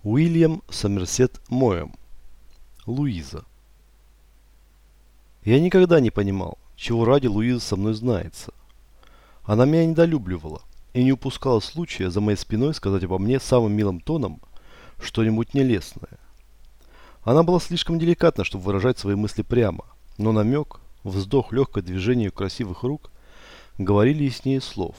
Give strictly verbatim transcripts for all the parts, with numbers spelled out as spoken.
Уильям Сомерсет Моэм. Луиза. Я никогда не понимал, чего ради Луиза со мной знается. Она меня недолюбливала и не упускала случая за моей спиной сказать обо мне самым милым тоном что-нибудь нелестное. Она была слишком деликатна, чтобы выражать свои мысли прямо, но намек, вздох, легкое движение ее красивых рук говорили яснее слов.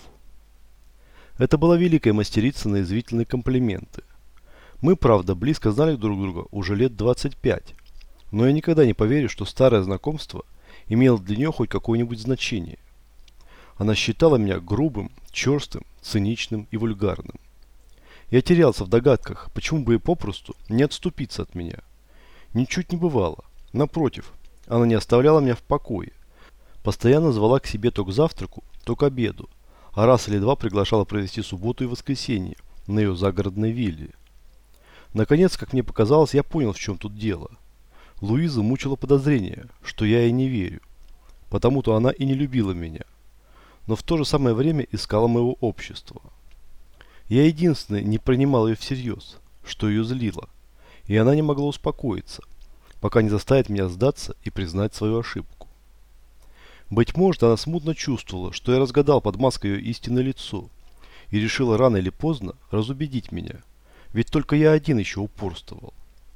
Это была великая мастерица на язвительные комплименты. Мы, правда, близко знали друг друга уже лет двадцать пять, но я никогда не поверю, что старое знакомство имело для нее хоть какое-нибудь значение. Она считала меня грубым, черстым, циничным и вульгарным. Я терялся в догадках, почему бы и попросту не отступиться от меня. Ничуть не бывало. Напротив, она не оставляла меня в покое. Постоянно звала к себе то к завтраку, то к обеду, а раз или два приглашала провести субботу и воскресенье на ее загородной вилле. Наконец, как мне показалось, я понял, в чем тут дело. Луизу мучило подозрение, что я ей не верю. Потому-то она и не любила меня. Но в то же самое время искала моего общества. Я единственный не принимал ее всерьез, что ее злило. И она не могла успокоиться, пока не заставит меня сдаться и признать свою ошибку. Быть может, она смутно чувствовала, что я разгадал под маской ее истинное лицо и решила рано или поздно разубедить меня. Ведь только я один еще упорствовал.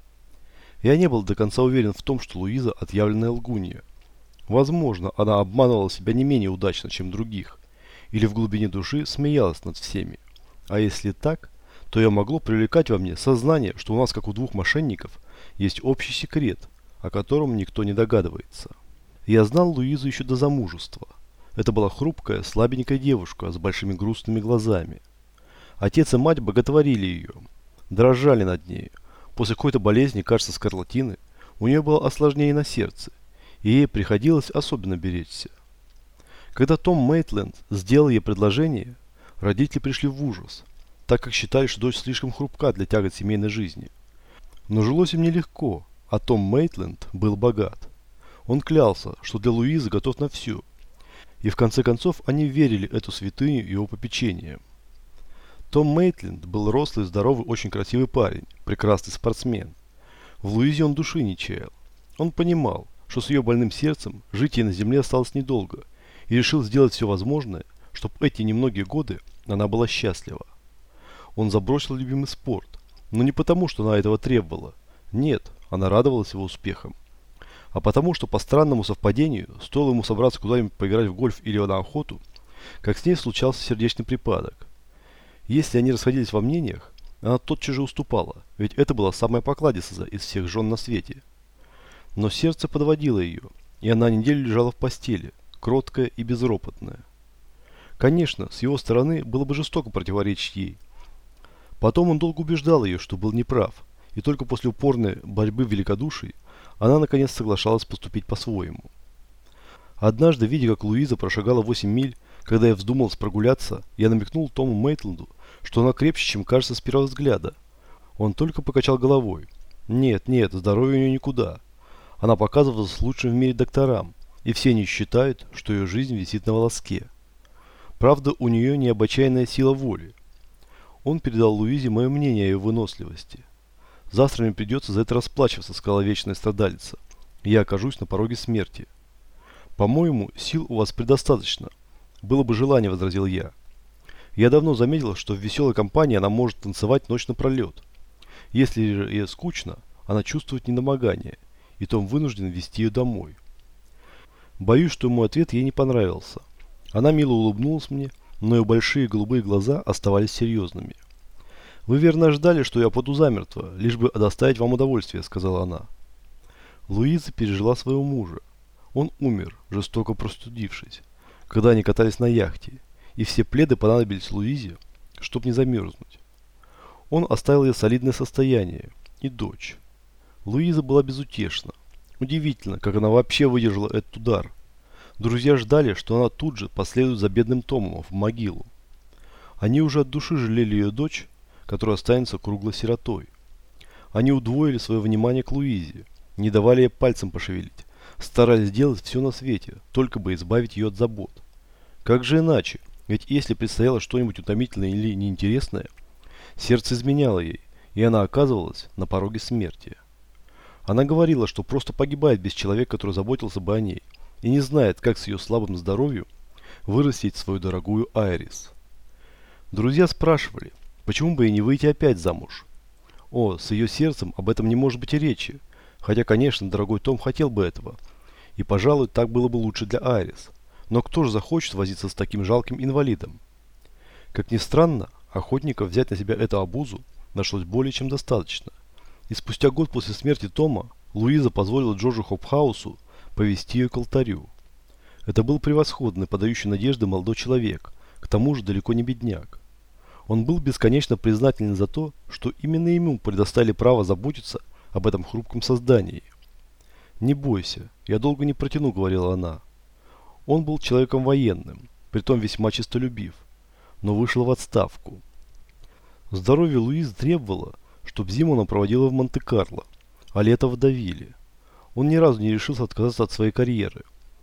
Я не был до конца уверен в том, что Луиза отъявленная лгунья. Возможно, она обманывала себя не менее удачно, чем других, или в глубине души смеялась над всеми. А если так, то я могло привлекать во мне сознание, что у нас, как у двух мошенников, есть общий секрет, о котором никто не догадывается. Я знал Луизу еще до замужества. Это была хрупкая, слабенькая девушка с большими грустными глазами. Отец и мать боготворили ее, дрожали над ней. После какой-то болезни, кажется, скарлатины, у нее было осложнение на сердце, и ей приходилось особенно беречься. Когда Том Мейтленд сделал ей предложение, родители пришли в ужас, так как считали, что дочь слишком хрупка для тягот семейной жизни. Но жилось им нелегко, а Том Мейтленд был богат. Он клялся, что для Луизы готов на все, и в конце концов они верили эту святыню его попечения. Том Мейтленд был рослый, здоровый, очень красивый парень, прекрасный спортсмен. В Луизе он души не чаял. Он понимал, что с ее больным сердцем жить ей на земле осталось недолго, и решил сделать все возможное, чтобы эти немногие годы она была счастлива. Он забросил любимый спорт, но не потому, что она этого требовала. Нет, она радовалась его успехам. А потому, что по странному совпадению, стоило ему собраться куда-нибудь поиграть в гольф или на охоту, как с ней случался сердечный припадок. Если они расходились во мнениях, она тотчас же уступала, ведь это была самая покладистая из всех жен на свете. Но сердце подводило ее, и она неделю лежала в постели, кроткая и безропотная. Конечно, с его стороны было бы жестоко противоречить ей. Потом он долго убеждал ее, что был неправ, и только после упорной борьбы в великодушии она наконец соглашалась поступить по-своему. Однажды, видя, как Луиза прошагала восемь миль, когда я вздумал прогуляться, я намекнул Тому Мейтленду, что она крепче, чем кажется с первого взгляда. Он только покачал головой. Нет, нет, здоровье у нее никуда. Она показывалась лучшим в мире докторам, и все они считают, что ее жизнь висит на волоске. Правда, у нее необычайная сила воли. Он передал Луизе мое мнение о ее выносливости. Завтра мне придется за это расплачиваться, сказала вечная страдалица. Я окажусь на пороге смерти. По-моему, сил у вас предостаточно. Было бы желание, возразил я. Я давно заметил, что в веселой компании она может танцевать ночь напролет. Если же ей скучно, она чувствует недомогание, и Том вынужден везти ее домой. Боюсь, что мой ответ ей не понравился. Она мило улыбнулась мне, но ее большие голубые глаза оставались серьезными. «Вы верно ждали, что я паду замертво, лишь бы доставить вам удовольствие», — сказала она. Луиза пережила своего мужа. Он умер, жестоко простудившись, когда они катались на яхте, и все пледы понадобились Луизе, чтобы не замерзнуть. Он оставил ей солидное состояние и дочь. Луиза была безутешна. Удивительно, как она вообще выдержала этот удар. Друзья ждали, что она тут же последует за бедным Томом в могилу. Они уже от души жалели ее дочь, которая останется круглой сиротой. Они удвоили свое внимание к Луизе, не давали ей пальцем пошевелить, старались сделать все на свете, только бы избавить ее от забот. Как же иначе? Ведь если предстояло что-нибудь утомительное или неинтересное, сердце изменяло ей, и и она оказывалась на пороге смерти. Она говорила, что просто погибает без человека, который заботился бы о ней, и не знает, как с ее слабым здоровьем вырастить свою дорогую Айрис. Друзья спрашивали, почему бы ей не выйти опять замуж. О, с ее сердцем об этом не может быть и речи, хотя, конечно, дорогой Том хотел бы этого, и, пожалуй, так было бы лучше для Айрис. Но кто же захочет возиться с таким жалким инвалидом? Как ни странно, охотников взять на себя эту обузу нашлось более чем достаточно. И спустя год после смерти Тома Луиза позволила Джорджу Хопхаусу повести ее к алтарю. Это был превосходный, подающий надежды молодой человек, к тому же далеко не бедняк. Он был бесконечно признателен за то, что именно ему предоставили право заботиться об этом хрупком создании. «Не бойся, я долго не протяну», — говорила она. Он был человеком военным, притом весьма честолюбив, но вышел в отставку. Здоровье Луизы требовало, чтобы зиму она проводила в Монте-Карло, а лето в Давиле. Он ни разу не решился отказаться от своей карьеры.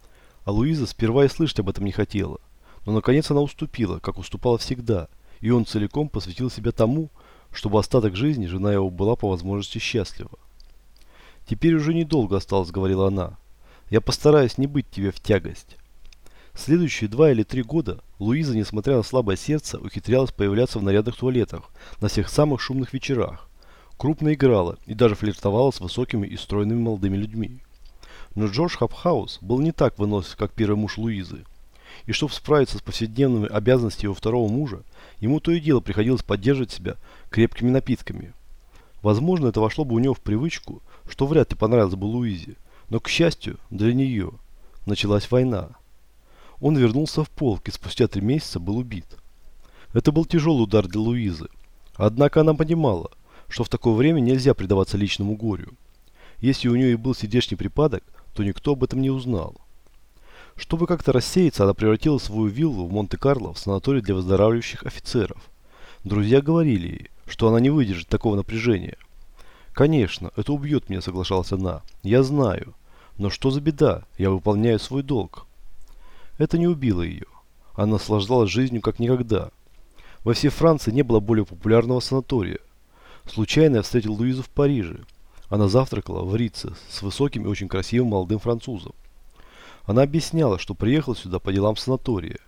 А Луиза сперва и слышать об этом не хотела, но наконец она уступила, как уступала всегда, и он целиком посвятил себя тому, чтобы остаток жизни жена его была по возможности счастлива. «Теперь уже недолго осталось», — говорила она. «Я постараюсь не быть тебе в тягость». Следующие два или три года Луиза, несмотря на слабое сердце, ухитрялась появляться в нарядных туалетах на всех самых шумных вечерах, крупно играла и даже флиртовала с высокими и стройными молодыми людьми. Но Джордж Хопхаус был не так вынослив, как первый муж Луизы, и чтобы справиться с повседневными обязанностями его второго мужа, ему то и дело приходилось поддерживать себя крепкими напитками. Возможно, это вошло бы у него в привычку, что вряд ли понравилось бы Луизе, но, к счастью, для нее началась война. Он вернулся в полк и спустя три месяца был убит. Это был тяжелый удар для Луизы, однако она понимала, что в такое время нельзя предаваться личному горю. Если у нее и был сердечный припадок, то никто об этом не узнал. Чтобы как-то рассеяться, она превратила свою виллу в Монте-Карло в санаторий для выздоравливающих офицеров. Друзья говорили ей, что она не выдержит такого напряжения. «Конечно, это убьет меня», — соглашалась она. «Я знаю. Но что за беда? Я выполняю свой долг». Это не убило ее. Она наслаждалась жизнью как никогда. Во всей Франции не было более популярного санатория. Случайно я встретил Луизу в Париже. Она завтракала в Рице с высоким и очень красивым молодым французом. Она объясняла, что приехала сюда по делам санатория.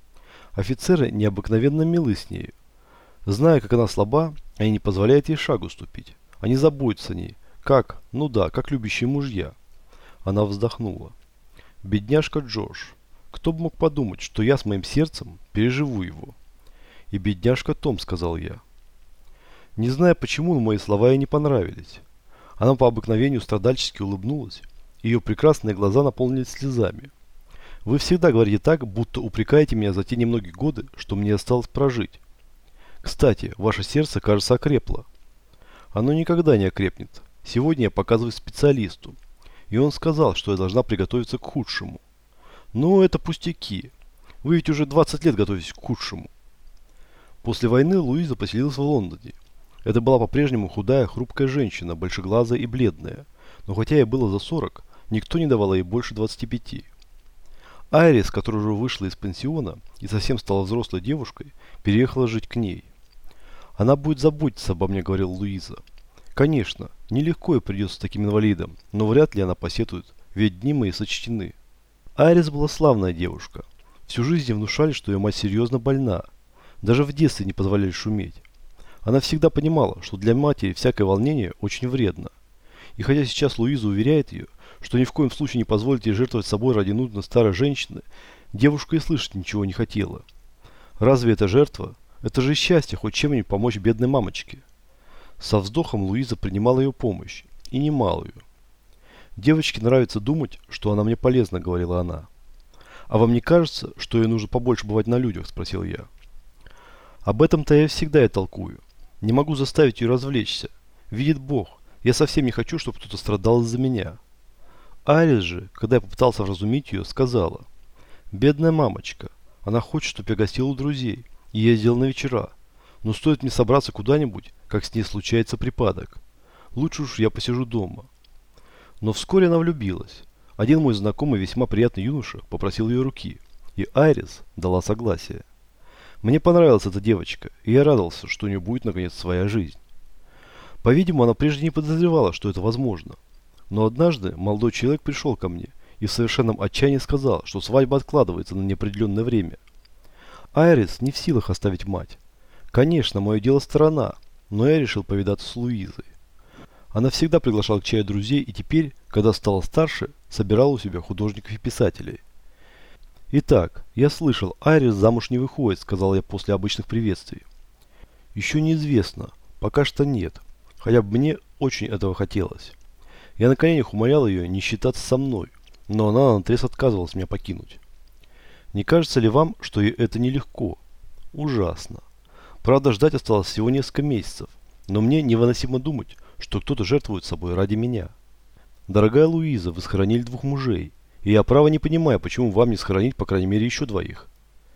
Офицеры необыкновенно милы с ней. Зная, как она слаба, они не позволяют ей шагу ступить. Они заботятся о ней. Как? Ну да, как любящие мужья. Она вздохнула. Бедняжка Джордж. Кто бы мог подумать, что я с моим сердцем переживу его. И бедняжка Том, сказал я. Не зная почему, но мои слова ей не понравились. Она по обыкновению страдальчески улыбнулась. Ее прекрасные глаза наполнились слезами. Вы всегда говорите так, будто упрекаете меня за те немногие годы, что мне осталось прожить. Кстати, ваше сердце, кажется, окрепло. Оно никогда не окрепнет. Сегодня я показываю специалисту. И он сказал, что я должна приготовиться к худшему. Ну, это пустяки. Вы ведь уже двадцать лет готовитесь к худшему. После войны Луиза поселилась в Лондоне. Это была по-прежнему худая, хрупкая женщина, большеглазая и бледная. Но хотя ей было за сорок, никто не давал ей больше двадцати пяти. Айрис, которая уже вышла из пансиона и совсем стала взрослой девушкой, переехала жить к ней. «Она будет заботиться обо мне», — говорила Луиза. «Конечно, нелегко ей придется с таким инвалидом, но вряд ли она посетует, ведь дни мои сочтены». Айрис была славная девушка. Всю жизнь внушали, что ее мать серьезно больна. Даже в детстве не позволяли шуметь. Она всегда понимала, что для матери всякое волнение очень вредно. И хотя сейчас Луиза уверяет ее, что ни в коем случае не позволит ей жертвовать собой ради нудной старой женщины, девушка и слышать ничего не хотела. Разве это жертва? Это же счастье хоть чем-нибудь помочь бедной мамочке. Со вздохом Луиза принимала ее помощь, и немалую. «Девочке нравится думать, что она мне полезна», — говорила она. «А вам не кажется, что ей нужно побольше бывать на людях?» — спросил я. «Об этом-то я всегда и толкую. Не могу заставить ее развлечься. Видит Бог, я совсем не хочу, чтобы кто-то страдал из-за меня». Айрис же, когда я попытался вразумить ее, сказала: «Бедная мамочка, она хочет, чтобы я гостил у друзей и ездил на вечера. Но стоит мне собраться куда-нибудь, как с ней случается припадок. Лучше уж я посижу дома». Но вскоре она влюбилась. Один мой знакомый, весьма приятный юноша, попросил ее руки, и Айрис дала согласие. Мне понравилась эта девочка, и я радовался, что у нее будет наконец своя жизнь. По-видимому, она прежде не подозревала, что это возможно. Но однажды молодой человек пришел ко мне и в совершенном отчаянии сказал, что свадьба откладывается на неопределенное время. Айрис не в силах оставить мать. Конечно, мое дело сторона, но я решил повидаться с Луизой. Она всегда приглашала к чаю друзей и теперь, когда стала старше, собирала у себя художников и писателей. «Итак, я слышал, Айрис замуж не выходит», — сказал я после обычных приветствий. «Еще неизвестно. Пока что нет. Хотя бы мне очень этого хотелось». Я на коленях умолял ее не считаться со мной, но она наотрез отказывалась меня покинуть. «Не кажется ли вам, что ей это нелегко?» «Ужасно. Правда, ждать осталось всего несколько месяцев, но мне невыносимо думать, что кто-то жертвует собой ради меня. Дорогая Луиза, вы схоронили двух мужей, и я право не понимаю, почему вам не схоронить, по крайней мере, еще двоих».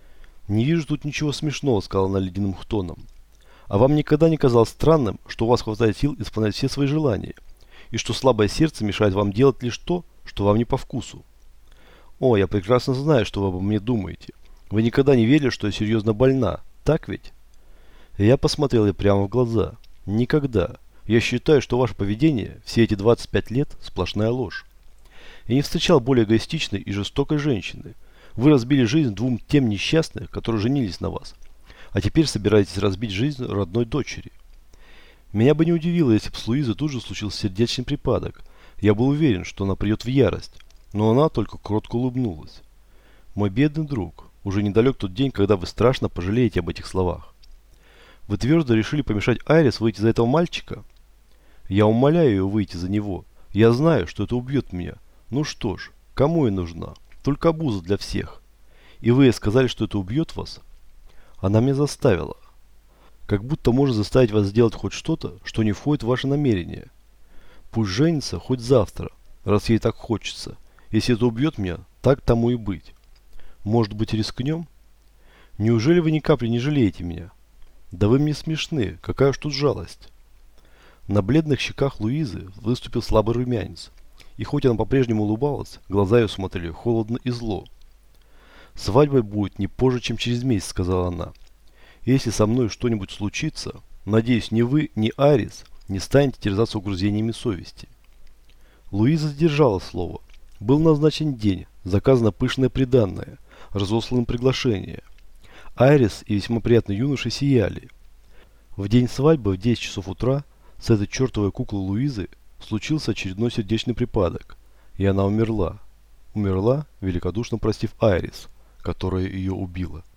«Не вижу тут ничего смешного», — сказала она ледяным тоном. «А вам никогда не казалось странным, что у вас хватает сил исполнять все свои желания, и что слабое сердце мешает вам делать лишь то, что вам не по вкусу?» «О, я прекрасно знаю, что вы обо мне думаете. Вы никогда не верили, что я серьезно больна, так ведь?» Я посмотрел ей прямо в глаза. «Никогда. Я считаю, что ваше поведение все эти двадцать пять лет – сплошная ложь. Я не встречал более эгоистичной и жестокой женщины. Вы разбили жизнь двум тем несчастным, которые женились на вас. А теперь собираетесь разбить жизнь родной дочери. Меня бы не удивило, если бы с Луизой тут же случился сердечный припадок. Я был уверен, что она придет в ярость. Но она только кротко улыбнулась. Мой бедный друг, уже недалек тот день, когда вы страшно пожалеете об этих словах. Вы твердо решили помешать Айрис выйти за этого мальчика? Я умоляю ее выйти за него. Я знаю, что это убьет меня. Ну что ж, кому и нужна? Только обуза для всех. И вы ей сказали, что это убьет вас? Она меня заставила. Как будто может заставить вас сделать хоть что-то, что не входит в ваше намерение. Пусть женится хоть завтра, раз ей так хочется. Если это убьет меня, так тому и быть. Может быть, рискнем? Неужели вы ни капли не жалеете меня? Да вы мне смешны, какая уж тут жалость. На бледных щеках Луизы выступил слабый румянец. И хоть она по-прежнему улыбалась, глаза ее смотрели холодно и зло. «Свадьба будет не позже, чем через месяц», — сказала она. «Если со мной что-нибудь случится, надеюсь, ни вы, ни Айрис не станете терзаться угрызениями совести». Луиза сдержала слово. Был назначен день, заказано пышное приданное, разослано приглашение. Айрис и весьма приятный юноша сияли. В день свадьбы в десять часов утра с этой чертовой куклой Луизы случился очередной сердечный припадок, и она умерла. Умерла, великодушно простив Айрис, которая ее убила.